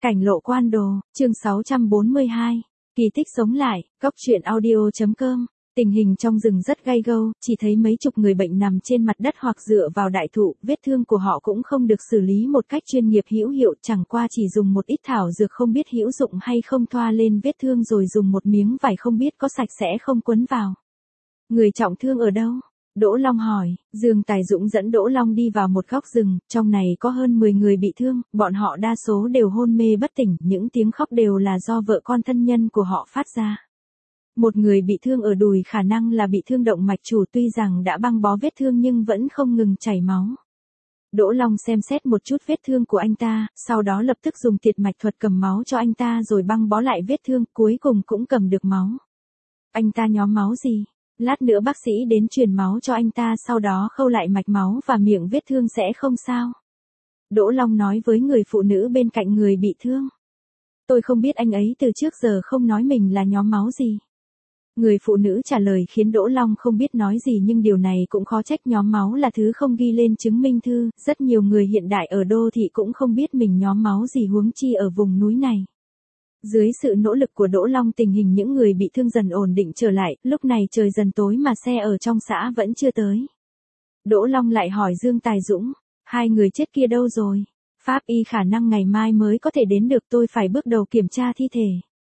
Cảnh lộ quan đồ, chương 642. Kỳ tích sống lại, Cóc truyện audio.com. Tình hình trong rừng rất gay go, chỉ thấy mấy chục người bệnh nằm trên mặt đất hoặc dựa vào đại thụ, vết thương của họ cũng không được xử lý một cách chuyên nghiệp hữu hiệu, chẳng qua chỉ dùng một ít thảo dược không biết hữu dụng hay không thoa lên vết thương rồi dùng một miếng vải không biết có sạch sẽ không quấn vào. Người trọng thương ở đâu? Đỗ Long hỏi. Dương Tài Dũng dẫn Đỗ Long đi vào một góc rừng, trong này có hơn 10 người bị thương, bọn họ đa số đều hôn mê bất tỉnh, những tiếng khóc đều là do vợ con thân nhân của họ phát ra. Một người bị thương ở đùi khả năng là bị thương động mạch chủ, tuy rằng đã băng bó vết thương nhưng vẫn không ngừng chảy máu. Đỗ Long xem xét một chút vết thương của anh ta, sau đó lập tức dùng tiệt mạch thuật cầm máu cho anh ta rồi băng bó lại vết thương, cuối cùng cũng cầm được máu. Anh ta nhóm máu gì? Lát nữa bác sĩ đến truyền máu cho anh ta, sau đó khâu lại mạch máu và miệng vết thương sẽ không sao. Đỗ Long nói với người phụ nữ bên cạnh người bị thương. Tôi không biết, anh ấy từ trước giờ không nói mình là nhóm máu gì. Người phụ nữ trả lời khiến Đỗ Long không biết nói gì, nhưng điều này cũng khó trách, nhóm máu là thứ không ghi lên chứng minh thư, rất nhiều người hiện đại ở đô thị cũng không biết mình nhóm máu gì, huống chi ở vùng núi này. Dưới sự nỗ lực của Đỗ Long, tình hình những người bị thương dần ổn định trở lại, lúc này trời dần tối mà xe ở trong xã vẫn chưa tới. Đỗ Long lại hỏi Dương Tài Dũng, hai người chết kia đâu rồi? Pháp y khả năng ngày mai mới có thể đến được, tôi phải bước đầu kiểm tra thi thể.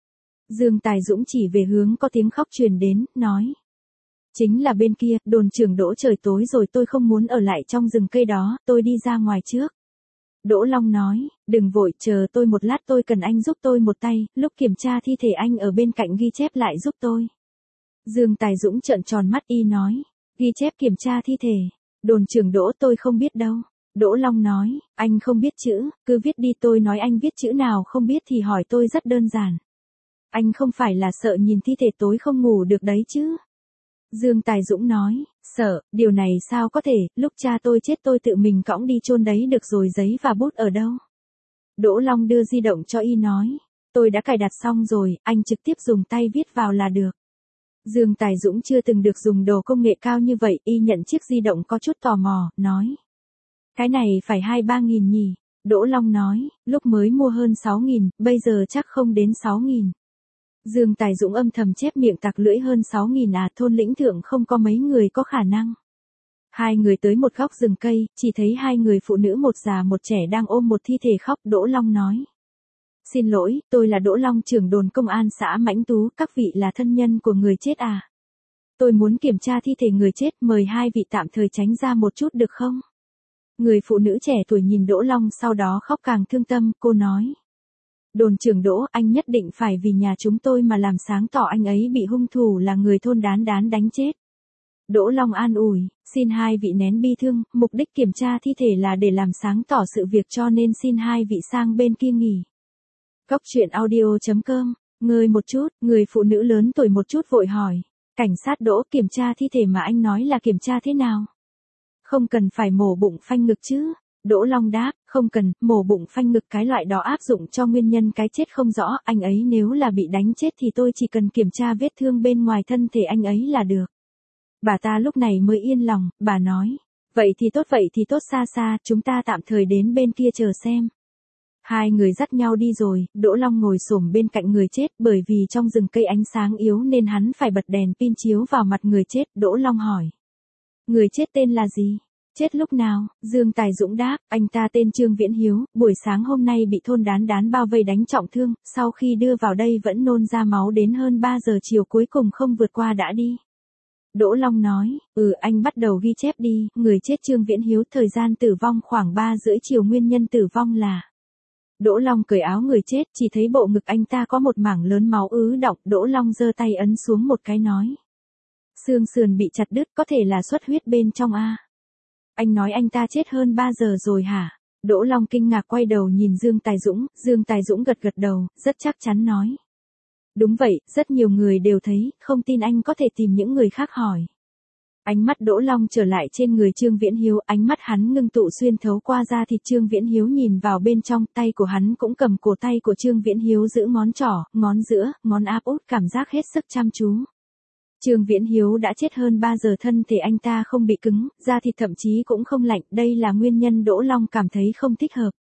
Dương Tài Dũng chỉ về hướng có tiếng khóc truyền đến, nói. Chính là bên kia, đồn trưởng Đỗ, trời tối rồi, tôi không muốn ở lại trong rừng cây đó, tôi đi ra ngoài trước. Đỗ Long nói, đừng vội, chờ tôi một lát, tôi cần anh giúp tôi một tay, lúc kiểm tra thi thể anh ở bên cạnh ghi chép lại giúp tôi. Dương Tài Dũng trợn tròn mắt, y nói, ghi chép kiểm tra thi thể. Đồn trưởng Đỗ, tôi không biết đâu. Đỗ Long nói, anh không biết chữ, cứ viết đi, tôi nói anh viết chữ nào không biết thì hỏi tôi, rất đơn giản. Anh không phải là sợ nhìn thi thể tối không ngủ được đấy chứ? Dương Tài Dũng nói, sợ, điều này sao có thể, lúc cha tôi chết tôi tự mình cõng đi chôn đấy được rồi, giấy và bút ở đâu? Đỗ Long đưa di động cho y nói, tôi đã cài đặt xong rồi, anh trực tiếp dùng tay viết vào là được. Dương Tài Dũng chưa từng được dùng đồ công nghệ cao như vậy, y nhận chiếc di động có chút tò mò, nói. Cái này phải 2-3 nghìn nhỉ? Đỗ Long nói, lúc mới mua hơn 6 nghìn, bây giờ chắc không đến 6 nghìn. Dương Tài Dũng âm thầm chép miệng tặc lưỡi, hơn 6 nghìn à, thôn lĩnh thượng không có mấy người có khả năng. Hai người tới một góc rừng cây, chỉ thấy hai người phụ nữ, một già một trẻ đang ôm một thi thể khóc. Đỗ Long nói. Xin lỗi, tôi là Đỗ Long, trưởng đồn công an xã Mãnh Tú, các vị là thân nhân của người chết à? Tôi muốn kiểm tra thi thể người chết, mời hai vị tạm thời tránh ra một chút được không? Người phụ nữ trẻ tuổi nhìn Đỗ Long, sau đó khóc càng thương tâm, cô nói. Đồn trưởng Đỗ, anh nhất định phải vì nhà chúng tôi mà làm sáng tỏ anh ấy bị hung thủ là người thôn Đán Đán đánh chết. Đỗ Long an ủi, xin hai vị nén bi thương, mục đích kiểm tra thi thể là để làm sáng tỏ sự việc, cho nên xin hai vị sang bên kia nghỉ. Cóc truyện audio.com. Ngơi một chút, người phụ nữ lớn tuổi một chút vội hỏi. Cảnh sát Đỗ, kiểm tra thi thể mà anh nói là kiểm tra thế nào? Không cần phải mổ bụng phanh ngực chứ? Đỗ Long đáp, không cần, mổ bụng phanh ngực cái loại đó áp dụng cho nguyên nhân cái chết không rõ, anh ấy nếu là bị đánh chết thì tôi chỉ cần kiểm tra vết thương bên ngoài thân thể anh ấy là được. Bà ta lúc này mới yên lòng, bà nói, vậy thì tốt, xa xa, chúng ta tạm thời đến bên kia chờ xem. Hai người dắt nhau đi rồi, Đỗ Long ngồi xổm bên cạnh người chết, bởi vì trong rừng cây ánh sáng yếu nên hắn phải bật đèn pin chiếu vào mặt người chết. Đỗ Long hỏi, người chết tên là gì? Chết lúc nào? Dương Tài Dũng đáp, anh ta tên Trương Viễn Hiếu, buổi sáng hôm nay bị thôn Đán Đán bao vây đánh trọng thương, sau khi đưa vào đây vẫn nôn ra máu đến hơn 3 giờ chiều, cuối cùng không vượt qua đã đi. Đỗ Long nói, anh bắt đầu ghi chép đi, người chết Trương Viễn Hiếu, thời gian tử vong khoảng 3:30 chiều, nguyên nhân tử vong là. Đỗ Long cởi áo người chết, chỉ thấy bộ ngực anh ta có một mảng lớn máu ứ đọng. Đỗ Long giơ tay ấn xuống một cái nói. Xương sườn bị chặt đứt, có thể là xuất huyết bên trong a. Anh nói anh ta chết hơn 3 giờ rồi hả? Đỗ Long kinh ngạc quay đầu nhìn Dương Tài Dũng, Dương Tài Dũng gật gật đầu, rất chắc chắn nói. Đúng vậy, rất nhiều người đều thấy, không tin anh có thể tìm những người khác hỏi. Ánh mắt Đỗ Long trở lại trên người Trương Viễn Hiếu, ánh mắt hắn ngưng tụ xuyên thấu qua da thịt Trương Viễn Hiếu, nhìn vào bên trong, tay của hắn cũng cầm cổ tay của Trương Viễn Hiếu, giữ ngón trỏ, ngón giữa, ngón áp út, cảm giác hết sức chăm chú. Trương Viễn Hiếu đã chết hơn 3 giờ, thân thể anh ta không bị cứng, da thịt thậm chí cũng không lạnh, đây là nguyên nhân Đỗ Long cảm thấy không thích hợp.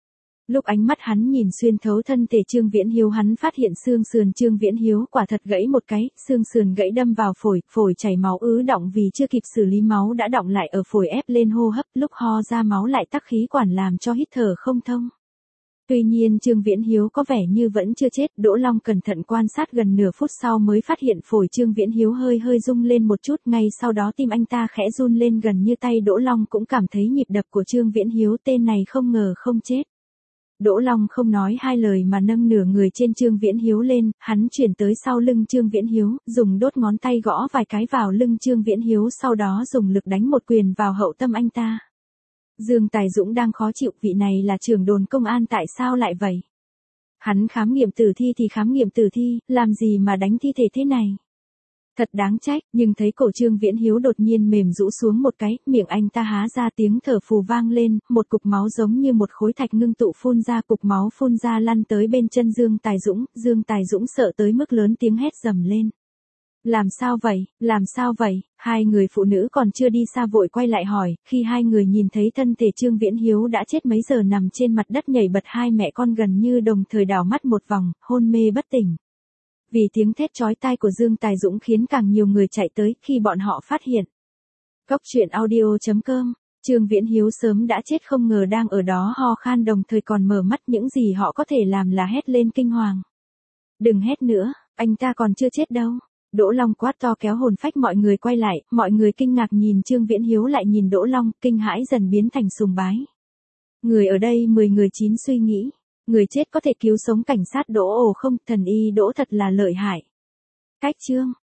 Lúc ánh mắt hắn nhìn xuyên thấu thân thể Trương Viễn Hiếu, hắn phát hiện xương sườn Trương Viễn Hiếu quả thật gãy một cái, xương sườn gãy đâm vào phổi, phổi chảy máu ứ đọng, vì chưa kịp xử lý máu đã đọng lại ở phổi, ép lên hô hấp, lúc ho ra máu lại tắc khí quản làm cho hít thở không thông. Tuy nhiên Trương Viễn Hiếu có vẻ như vẫn chưa chết, Đỗ Long cẩn thận quan sát gần nửa phút sau mới phát hiện phổi Trương Viễn Hiếu hơi hơi rung lên một chút, ngay sau đó tim anh ta khẽ run lên gần như tay Đỗ Long cũng cảm thấy nhịp đập của Trương Viễn Hiếu, tên này không ngờ không chết. Đỗ Long không nói hai lời mà nâng nửa người trên Trương Viễn Hiếu lên, hắn chuyển tới sau lưng Trương Viễn Hiếu, dùng đốt ngón tay gõ vài cái vào lưng Trương Viễn Hiếu, sau đó dùng lực đánh một quyền vào hậu tâm anh ta. Dương Tài Dũng đang khó chịu, vị này là trưởng đồn công an tại sao lại vậy? Hắn khám nghiệm tử thi thì khám nghiệm tử thi, làm gì mà đánh thi thể thế này? Thật đáng trách, nhưng thấy cổ Trương Viễn Hiếu đột nhiên mềm rũ xuống một cái, miệng anh ta há ra, tiếng thở phù vang lên, một cục máu giống như một khối thạch ngưng tụ phun ra, cục máu phun ra lăn tới bên chân Dương Tài Dũng sợ tới mức lớn tiếng hét dầm lên. Làm sao vậy, làm sao vậy? Hai người phụ nữ còn chưa đi xa vội quay lại hỏi, khi hai người nhìn thấy thân thể Trương Viễn Hiếu đã chết mấy giờ nằm trên mặt đất nhảy bật, hai mẹ con gần như đồng thời đảo mắt một vòng, hôn mê bất tỉnh. Vì tiếng thét chói tai của Dương Tài Dũng khiến càng nhiều người chạy tới, khi bọn họ phát hiện. Cốc truyện audio.com, Trương Viễn Hiếu sớm đã chết, không ngờ đang ở đó ho khan đồng thời còn mở mắt, những gì họ có thể làm là hét lên kinh hoàng. Đừng hét nữa, anh ta còn chưa chết đâu. Đỗ Long quát to kéo hồn phách mọi người quay lại, mọi người kinh ngạc nhìn Trương Viễn Hiếu lại nhìn Đỗ Long, kinh hãi dần biến thành sùng bái. Người ở đây 10 người 9 suy nghĩ. Người chết có thể cứu sống cảnh sát Đỗ, ồ không, thần y Đỗ thật là lợi hại. Cách chương.